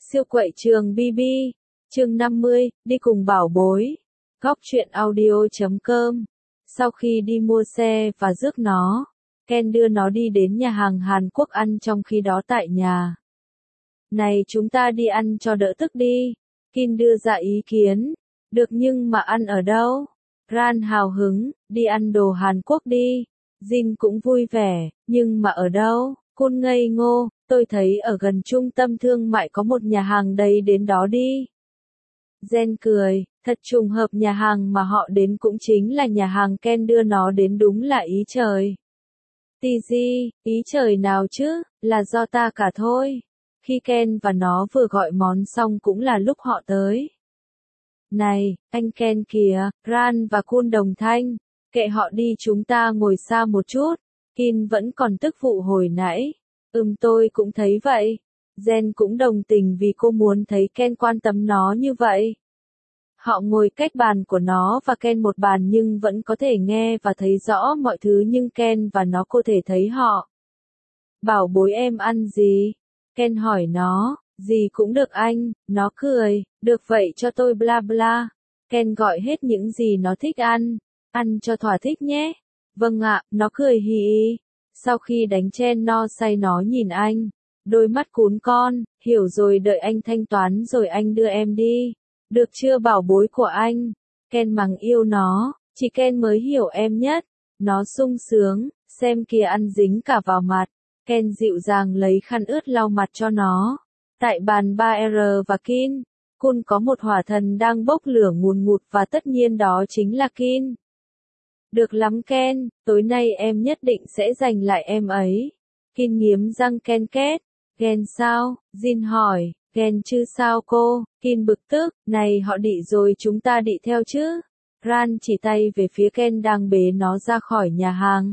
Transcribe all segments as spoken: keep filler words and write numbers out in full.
Siêu quậy trường bi bi, chương năm mươi, đi cùng bảo bối. Góc truyện audio chấm com. Sau khi đi mua xe và rước nó, Ken đưa nó đi đến nhà hàng Hàn Quốc ăn, trong khi đó tại nhà. Này, chúng ta đi ăn cho đỡ tức đi. Kin đưa ra ý kiến. Được, nhưng mà ăn ở đâu? Ran hào hứng, đi ăn đồ Hàn Quốc đi. Jin cũng vui vẻ, nhưng mà ở đâu? Kun ngây ngô, tôi thấy ở gần trung tâm thương mại có một nhà hàng, đây đến đó đi. Jen cười, thật trùng hợp, nhà hàng mà họ đến cũng chính là nhà hàng Ken đưa nó đến, đúng là ý trời. Tz, ý trời nào chứ, là do ta cả thôi. Khi Ken và nó vừa gọi món xong cũng là lúc họ tới. Này, anh Ken kìa, Ran và Kun đồng thanh, kệ họ đi, chúng ta ngồi xa một chút. Kin vẫn còn tức vụ hồi nãy. Ừm, tôi cũng thấy vậy. Jen cũng đồng tình vì cô muốn thấy Ken quan tâm nó như vậy. Họ ngồi cách bàn của nó và Ken một bàn, nhưng vẫn có thể nghe và thấy rõ mọi thứ, nhưng Ken và nó có thể thấy họ. Bảo bối, em ăn gì? Ken hỏi nó. Gì cũng được anh, nó cười. Được vậy, cho tôi bla bla. Ken gọi hết những gì nó thích ăn. Ăn cho thỏa thích nhé. Vâng ạ, nó cười hì hì. Sau khi đánh chen no say, nó nhìn anh. Đôi mắt cún con, hiểu rồi, đợi anh thanh toán rồi anh đưa em đi. Được chưa bảo bối của anh? Ken mắng yêu nó, chỉ Ken mới hiểu em nhất. Nó sung sướng, xem kìa, ăn dính cả vào mặt. Ken dịu dàng lấy khăn ướt lau mặt cho nó. Tại bàn ba R và Kin, Kun có một hỏa thần đang bốc lửa ngùn ngụt, và tất nhiên đó chính là Kin. Được lắm Ken, tối nay em nhất định sẽ giành lại em ấy. Kin nghiến răng ken két. Ken sao? Jin hỏi. Ken chứ sao cô? Kin bực tức. Này, họ đị rồi, chúng ta đị theo chứ? Ran chỉ tay về phía Ken đang bế nó ra khỏi nhà hàng.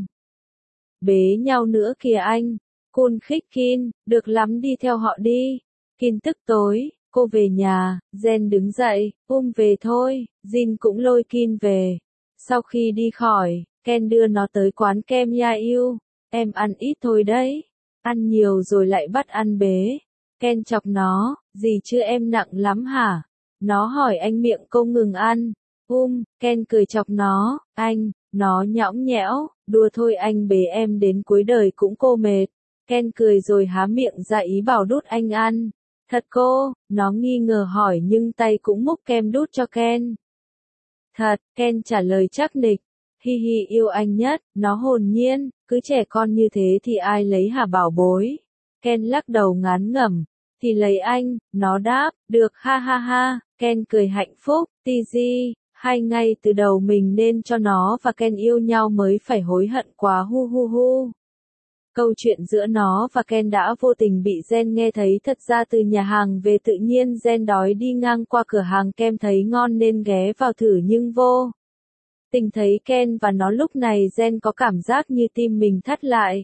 Bế nhau nữa kìa anh. Kun khích Kin. Được lắm, đi theo họ đi. Kin tức tối. Cô về nhà. Jen đứng dậy. Um về thôi. Jin cũng lôi Kin về. Sau khi đi khỏi, Ken đưa nó tới quán kem Ya Yêu. Em ăn ít thôi đấy. Ăn nhiều rồi lại bắt ăn bế. Ken chọc nó. Gì chứ, em nặng lắm hả? Nó hỏi anh, miệng cô ngừng ăn. Um, Ken cười chọc nó. Anh, nó nhõng nhẽo. Đùa thôi, anh bế em đến cuối đời cũng cô mệt. Ken cười rồi há miệng ra ý bảo đút anh ăn. Thật cô? Nó nghi ngờ hỏi, nhưng tay cũng múc kem đút cho Ken. Thật, Ken trả lời chắc nịch. Hi hi, yêu anh nhất. Nó hồn nhiên, cứ trẻ con như thế thì ai lấy hả bảo bối? Ken lắc đầu ngán ngẩm. Thì lấy anh, nó đáp. Được, ha ha ha. Ken cười hạnh phúc. Tz, hay ngay từ đầu mình nên cho nó và Ken yêu nhau mới phải hối hận quá, hu hu hu. Câu chuyện giữa nó và Ken đã vô tình bị Jen nghe thấy. Thật ra từ nhà hàng về, tự nhiên Jen đói đi ngang qua cửa hàng kem thấy ngon nên ghé vào thử, nhưng vô tình thấy Ken và nó. Lúc này Jen có cảm giác như tim mình thắt lại.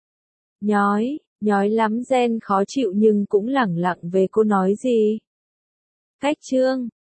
Nhói, nhói lắm. Jen khó chịu nhưng cũng lẳng lặng về. Cô nói gì? Cách chương